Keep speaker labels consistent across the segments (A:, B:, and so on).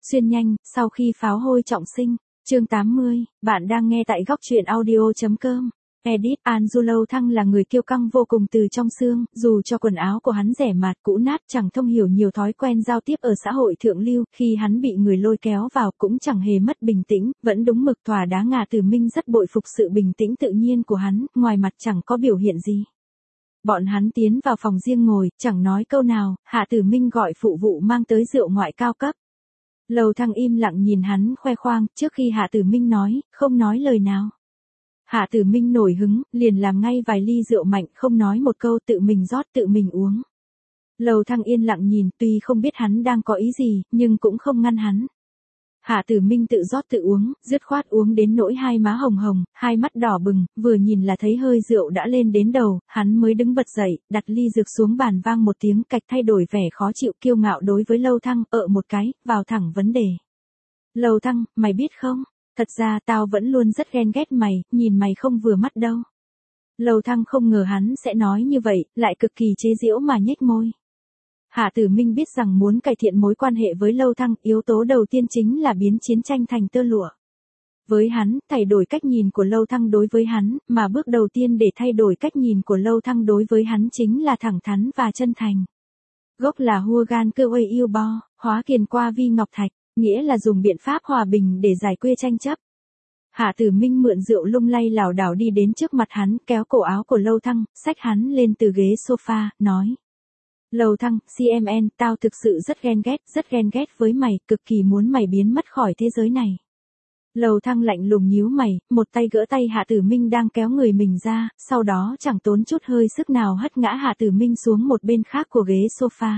A: Xuyên nhanh, sau khi pháo hôi trọng sinh. Chương 80, bạn đang nghe tại góc truyện audio.com. Edit Anju Lâu Thăng là người kiêu căng vô cùng từ trong xương, dù cho quần áo của hắn rẻ mạt cũ nát, chẳng thông hiểu nhiều thói quen giao tiếp ở xã hội thượng lưu, khi hắn bị người lôi kéo vào cũng chẳng hề mất bình tĩnh, vẫn đúng mực thỏa đá. Ngà Tử Minh rất bội phục sự bình tĩnh tự nhiên của hắn, ngoài mặt chẳng có biểu hiện gì. Bọn hắn tiến vào phòng riêng ngồi, chẳng nói câu nào, Hạ Tử Minh gọi phụ vụ mang tới rượu ngoại cao cấp. Lâu Thăng im lặng nhìn hắn khoe khoang, trước khi Hạ Tử Minh nói, không nói lời nào. Hạ Tử Minh nổi hứng, liền làm ngay vài ly rượu mạnh, không nói một câu, tự mình rót tự mình uống. Lâu Thăng yên lặng nhìn, tuy không biết hắn đang có ý gì, nhưng cũng không ngăn hắn. Hạ Tử Minh tự rót tự uống, dứt khoát uống đến nỗi hai má hồng hồng, hai mắt đỏ bừng, vừa nhìn là thấy hơi rượu đã lên đến đầu, hắn mới đứng bật dậy, đặt ly rượu xuống bàn, vang một tiếng cạch, thay đổi vẻ khó chịu kiêu ngạo đối với Lâu Thăng, một cái, vào thẳng vấn đề. Lâu Thăng, mày biết không, thật ra tao vẫn luôn rất ghen ghét mày, nhìn mày không vừa mắt đâu. Lâu Thăng không ngờ hắn sẽ nói như vậy, lại cực kỳ chế giễu mà nhếch môi. Hạ Tử Minh biết rằng muốn cải thiện mối quan hệ với Lâu Thăng, yếu tố đầu tiên chính là biến chiến tranh thành tơ lụa. Với hắn, thay đổi cách nhìn của Lâu Thăng đối với hắn, mà bước đầu tiên để thay đổi cách nhìn của Lâu Thăng đối với hắn chính là thẳng thắn và chân thành. Gốc là hua gan cơ uây yêu bo, hóa kiền qua vi ngọc thạch, nghĩa là dùng biện pháp hòa bình để giải quyết tranh chấp. Hạ Tử Minh mượn rượu lung lay lảo đảo đi đến trước mặt hắn, kéo cổ áo của Lâu Thăng, xách hắn lên từ ghế sofa, nói. Lâu Thăng, CMN, tao thực sự rất ghen ghét với mày, cực kỳ muốn mày biến mất khỏi thế giới này. Lâu Thăng lạnh lùng nhíu mày, một tay gỡ tay Hạ Tử Minh đang kéo người mình ra, sau đó chẳng tốn chút hơi sức nào hất ngã Hạ Tử Minh xuống một bên khác của ghế sofa.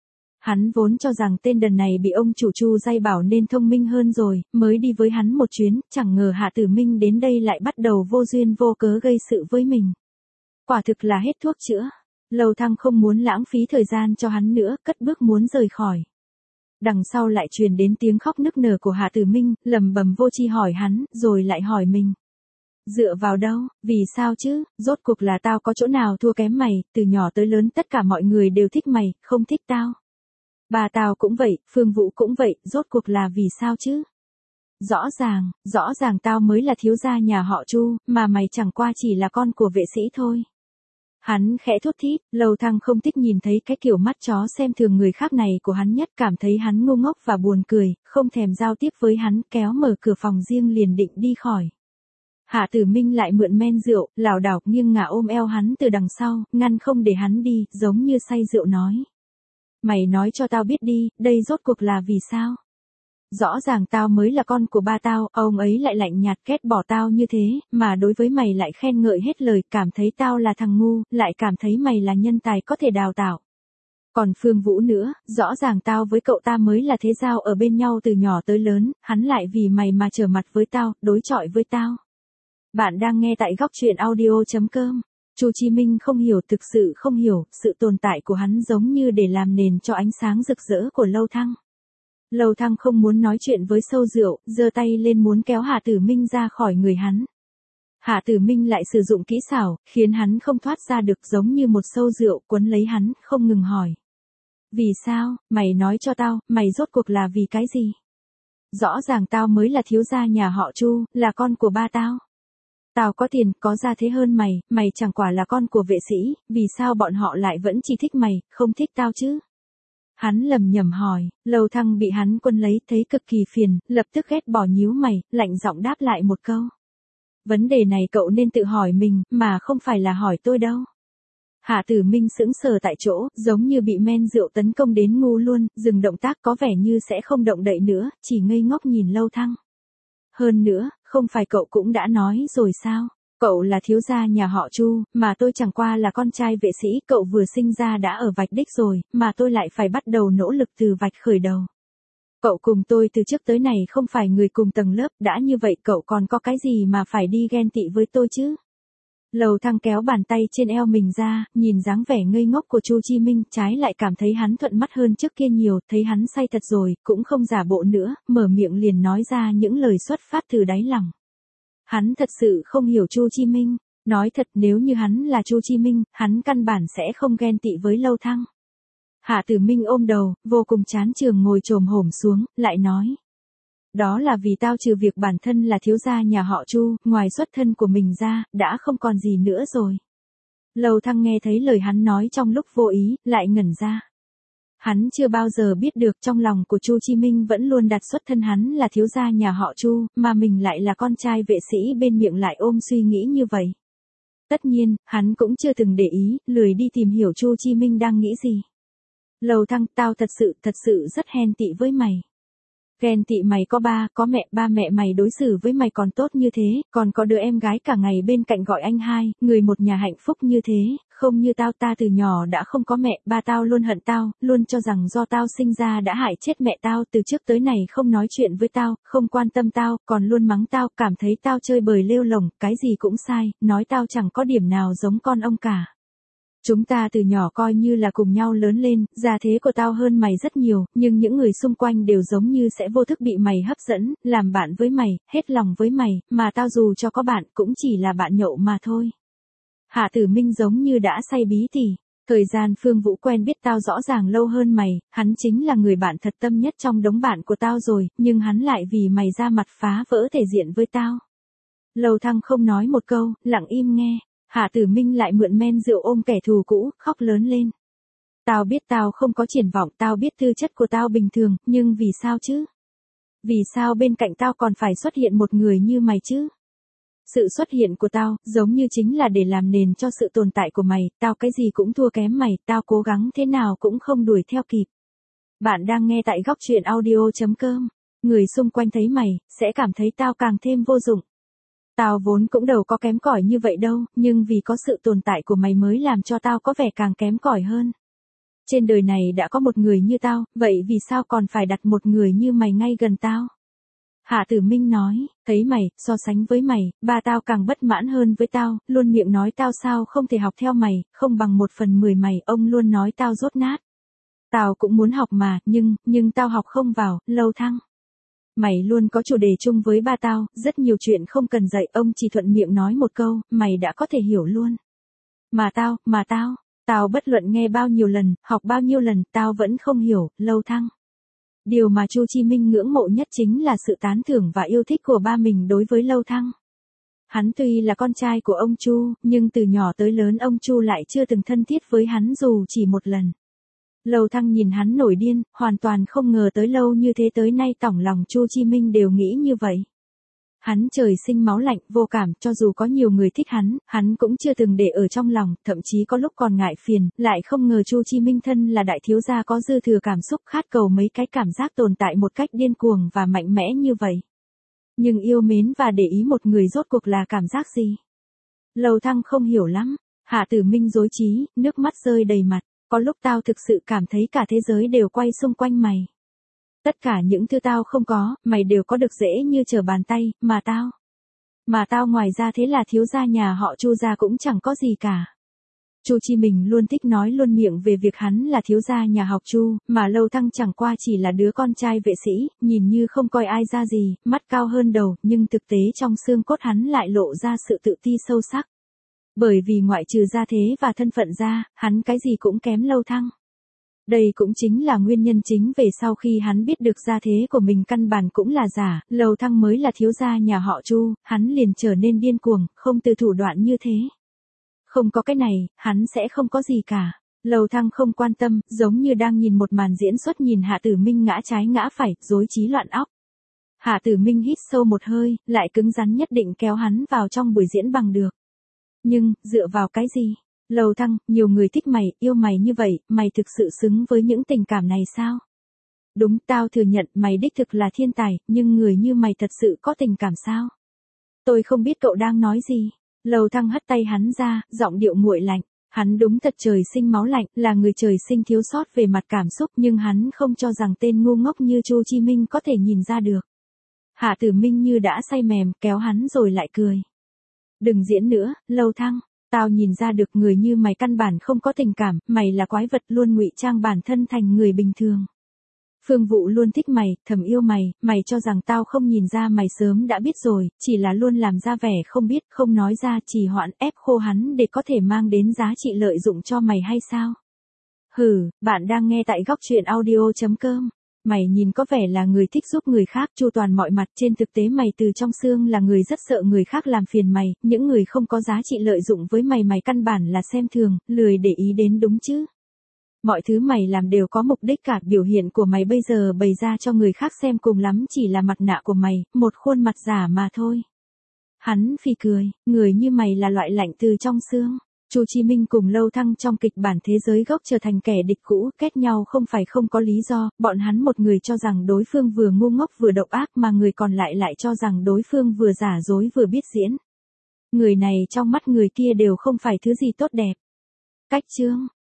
A: Hắn vốn cho rằng tên đần này bị ông chủ Chu dạy bảo nên thông minh hơn rồi, mới đi với hắn một chuyến, chẳng ngờ Hạ Tử Minh đến đây lại bắt đầu vô duyên vô cớ gây sự với mình. Quả thực là hết thuốc chữa. Lâu Thăng không muốn lãng phí thời gian cho hắn nữa, cất bước muốn rời khỏi. Đằng sau lại truyền đến tiếng khóc nức nở của Hạ Tử Minh, lẩm bẩm vô tri hỏi hắn, rồi lại hỏi mình. Dựa vào đâu, vì sao chứ, rốt cuộc là tao có chỗ nào thua kém mày, từ nhỏ tới lớn tất cả mọi người đều thích mày, không thích tao. Bà tao cũng vậy, Phương Vũ cũng vậy, rốt cuộc là vì sao chứ? Rõ ràng tao mới là thiếu gia nhà họ Chu, mà mày chẳng qua chỉ là con của vệ sĩ thôi. Hắn khẽ thốt thít, Lâu Thăng không thích nhìn thấy cái kiểu mắt chó xem thường người khác này của hắn nhất, cảm thấy hắn ngu ngốc và buồn cười, không thèm giao tiếp với hắn, kéo mở cửa phòng riêng liền định đi khỏi. Hạ Tử Minh lại mượn men rượu, lảo đảo nghiêng ngả ôm eo hắn từ đằng sau, ngăn không để hắn đi, giống như say rượu nói. Mày nói cho tao biết đi, đây rốt cuộc là vì sao? Rõ ràng tao mới là con của ba tao, ông ấy lại lạnh nhạt ghét bỏ tao như thế, mà đối với mày lại khen ngợi hết lời, cảm thấy tao là thằng ngu, lại cảm thấy mày là nhân tài có thể đào tạo. Còn Phương Vũ nữa, rõ ràng tao với cậu ta mới là thế giao ở bên nhau từ nhỏ tới lớn, hắn lại vì mày mà trở mặt với tao, đối chọi với tao. Bạn đang nghe tại góc truyện audio.com. Chu Chí Minh không hiểu, thực sự không hiểu, sự tồn tại của hắn giống như để làm nền cho ánh sáng rực rỡ của Lâu Thăng. Lâu Thăng không muốn nói chuyện với sâu rượu, giơ tay lên muốn kéo Hạ Tử Minh ra khỏi người hắn. Hạ Tử Minh lại sử dụng kỹ xảo, khiến hắn không thoát ra được, giống như một sâu rượu quấn lấy hắn, không ngừng hỏi. Vì sao, mày nói cho tao, mày rốt cuộc là vì cái gì? Rõ ràng tao mới là thiếu gia nhà họ Chu, là con của ba tao. Tao có tiền, có gia thế hơn mày, mày chẳng quả là con của vệ sĩ, vì sao bọn họ lại vẫn chỉ thích mày, không thích tao chứ? Hắn lầm nhầm hỏi, Lâu Thăng bị hắn quân lấy, thấy cực kỳ phiền, lập tức ghét bỏ nhíu mày, lạnh giọng đáp lại một câu. Vấn đề này cậu nên tự hỏi mình, mà không phải là hỏi tôi đâu. Hạ Tử Minh sững sờ tại chỗ, giống như bị men rượu tấn công đến ngu luôn, dừng động tác có vẻ như sẽ không động đậy nữa, chỉ ngây ngốc nhìn Lâu Thăng. Hơn nữa, không phải cậu cũng đã nói rồi sao? Cậu là thiếu gia nhà họ Chu, mà tôi chẳng qua là con trai vệ sĩ, cậu vừa sinh ra đã ở vạch đích rồi, mà tôi lại phải bắt đầu nỗ lực từ vạch khởi đầu. Cậu cùng tôi từ trước tới này không phải người cùng tầng lớp, đã như vậy cậu còn có cái gì mà phải đi ghen tị với tôi chứ? Lâu Thăng kéo bàn tay trên eo mình ra, nhìn dáng vẻ ngây ngốc của Chu Chí Minh, trái lại cảm thấy hắn thuận mắt hơn trước kia nhiều, thấy hắn say thật rồi, cũng không giả bộ nữa, mở miệng liền nói ra những lời xuất phát từ đáy lòng. Hắn thật sự không hiểu Chu Chí Minh, nói thật nếu như hắn là Chu Chí Minh, hắn căn bản sẽ không ghen tị với Lâu Thăng. Hạ Tử Minh ôm đầu, vô cùng chán chường ngồi chồm hổm xuống, lại nói. Đó là vì tao trừ việc bản thân là thiếu gia nhà họ Chu, ngoài xuất thân của mình ra, đã không còn gì nữa rồi. Lầu Thăng nghe thấy lời hắn nói trong lúc vô ý, lại ngẩn ra. Hắn chưa bao giờ biết được trong lòng của Chu Chi Minh vẫn luôn đặt xuất thân hắn là thiếu gia nhà họ Chu, mà mình lại là con trai vệ sĩ, bên miệng lại ôm suy nghĩ như vậy. Tất nhiên, hắn cũng chưa từng để ý, lười đi tìm hiểu Chu Chi Minh đang nghĩ gì. Lầu Thăng, tao thật sự rất ghen tị với mày. Ghen tị mày có có mẹ, ba mẹ mày đối xử với mày còn tốt như thế, còn có đứa em gái cả ngày bên cạnh gọi anh hai, người một nhà hạnh phúc như thế, không như tao, ta từ nhỏ đã không có mẹ, ba tao luôn hận tao, luôn cho rằng do tao sinh ra đã hại chết mẹ tao, từ trước tới này không nói chuyện với tao, không quan tâm tao, còn luôn mắng tao, cảm thấy tao chơi bời lêu lổng, cái gì cũng sai, nói tao chẳng có điểm nào giống con ông cả. Chúng ta từ nhỏ coi như là cùng nhau lớn lên, gia thế của tao hơn mày rất nhiều, nhưng những người xung quanh đều giống như sẽ vô thức bị mày hấp dẫn, làm bạn với mày, hết lòng với mày, mà tao dù cho có bạn cũng chỉ là bạn nhậu mà thôi. Hạ Tử Minh giống như đã say bí tỉ. Thời gian Phương Vũ quen biết tao rõ ràng lâu hơn mày, hắn chính là người bạn thật tâm nhất trong đống bạn của tao rồi, nhưng hắn lại vì mày ra mặt phá vỡ thể diện với tao. Lầu Thăng không nói một câu, lặng im nghe. Hạ Tử Minh lại mượn men rượu ôm kẻ thù cũ, khóc lớn lên. Tao biết tao không có triển vọng, tao biết tư chất của tao bình thường, nhưng vì sao chứ? Vì sao bên cạnh tao còn phải xuất hiện một người như mày chứ? Sự xuất hiện của tao, giống như chính là để làm nền cho sự tồn tại của mày, tao cái gì cũng thua kém mày, tao cố gắng thế nào cũng không đuổi theo kịp. Bạn đang nghe tại góc truyện audio.com. Người xung quanh thấy mày, sẽ cảm thấy tao càng thêm vô dụng. Tao vốn cũng đâu có kém cỏi như vậy đâu, nhưng vì có sự tồn tại của mày mới làm cho tao có vẻ càng kém cỏi hơn. Trên đời này đã có một người như tao, vậy vì sao còn phải đặt một người như mày ngay gần tao? Hạ Tử Minh nói, thấy mày, so sánh với mày, ba tao càng bất mãn hơn với tao, luôn miệng nói tao sao không thể học theo mày, không bằng 1/10 mày, ông luôn nói tao dốt nát. Tao cũng muốn học mà, nhưng tao học không vào, Lâu Thăng. Mày luôn có chủ đề chung với ba tao, rất nhiều chuyện không cần dạy, ông chỉ thuận miệng nói một câu, mày đã có thể hiểu luôn. Mà tao bất luận nghe bao nhiêu lần, học bao nhiêu lần, tao vẫn không hiểu, Lâu Thăng. Điều mà Chu Chi Minh ngưỡng mộ nhất chính là sự tán thưởng và yêu thích của ba mình đối với Lâu Thăng. Hắn tuy là con trai của ông Chu, nhưng từ nhỏ tới lớn ông Chu lại chưa từng thân thiết với hắn dù chỉ một lần. Lầu Thăng nhìn hắn nổi điên, hoàn toàn không ngờ tới lâu như thế tới nay tỏng lòng Chu Chi Minh đều nghĩ như vậy. Hắn trời sinh máu lạnh, vô cảm, cho dù có nhiều người thích hắn cũng chưa từng để ở trong lòng, thậm chí có lúc còn ngại phiền, lại không ngờ Chu Chi Minh thân là đại thiếu gia có dư thừa cảm xúc khát cầu mấy cái cảm giác tồn tại một cách điên cuồng và mạnh mẽ như vậy. Nhưng yêu mến và để ý một người rốt cuộc là cảm giác gì? Lầu Thăng không hiểu lắm. Hạ Tử Minh rối trí, nước mắt rơi đầy mặt. Có lúc tao thực sự cảm thấy cả thế giới đều quay xung quanh mày. Tất cả những thứ tao không có, mày đều có được dễ như trở bàn tay, mà tao ngoài ra thế là thiếu gia nhà họ Chu gia cũng chẳng có gì cả. Chu Chi Minh luôn thích nói luôn miệng về việc hắn là thiếu gia nhà họ Chu, mà Lâu Thăng chẳng qua chỉ là đứa con trai vệ sĩ, nhìn như không coi ai ra gì, mắt cao hơn đầu, nhưng thực tế trong xương cốt hắn lại lộ ra sự tự ti sâu sắc. Bởi vì ngoại trừ gia thế và thân phận ra, hắn cái gì cũng kém Lâu Thăng. Đây cũng chính là nguyên nhân chính về sau khi hắn biết được gia thế của mình căn bản cũng là giả, Lâu Thăng mới là thiếu gia nhà họ Chu, hắn liền trở nên điên cuồng, không từ thủ đoạn như thế. Không có cái này, hắn sẽ không có gì cả. Lầu Thăng không quan tâm, giống như đang nhìn một màn diễn xuất, nhìn Hạ Tử Minh ngã trái ngã phải, rối trí loạn óc. Hạ Tử Minh hít sâu một hơi, lại cứng rắn nhất định kéo hắn vào trong buổi diễn bằng được. Nhưng, dựa vào cái gì? Lầu Thăng, nhiều người thích mày, yêu mày như vậy, mày thực sự xứng với những tình cảm này sao? Đúng, tao thừa nhận mày đích thực là thiên tài, nhưng người như mày thật sự có tình cảm sao? Tôi không biết cậu đang nói gì. Lầu Thăng hất tay hắn ra, giọng điệu nguội lạnh. Hắn đúng thật trời sinh máu lạnh, là người trời sinh thiếu sót về mặt cảm xúc, nhưng hắn không cho rằng tên ngu ngốc như Chu Chi Minh có thể nhìn ra được. Hạ Tử Minh như đã say mềm, kéo hắn rồi lại cười. Đừng diễn nữa, Lầu Thăng. Tao nhìn ra được người như mày căn bản không có tình cảm, mày là quái vật luôn ngụy trang bản thân thành người bình thường. Phương Vũ luôn thích mày, thầm yêu mày, mày cho rằng tao không nhìn ra mày sớm đã biết rồi, chỉ là luôn làm ra vẻ không biết, không nói ra, trì hoãn ép khô hắn để có thể mang đến giá trị lợi dụng cho mày hay sao? Hừ, bạn đang nghe tại góc truyện audio.com. Mày nhìn có vẻ là người thích giúp người khác chu toàn mọi mặt, trên thực tế mày từ trong xương là người rất sợ người khác làm phiền mày, những người không có giá trị lợi dụng với mày mày căn bản là xem thường, lười để ý đến đúng chứ. Mọi thứ mày làm đều có mục đích cả, biểu hiện của mày bây giờ bày ra cho người khác xem cùng lắm chỉ là mặt nạ của mày, một khuôn mặt giả mà thôi. Hắn phì cười, người như mày là loại lạnh từ trong xương. Chu Chí Minh cùng Lâu Thăng trong kịch bản Thế giới gốc trở thành kẻ địch cũ, kết nhau không phải không có lý do, bọn hắn một người cho rằng đối phương vừa ngu ngốc vừa độc ác mà người còn lại cho rằng đối phương vừa giả dối vừa biết diễn. Người này trong mắt người kia đều không phải thứ gì tốt đẹp. Cách chương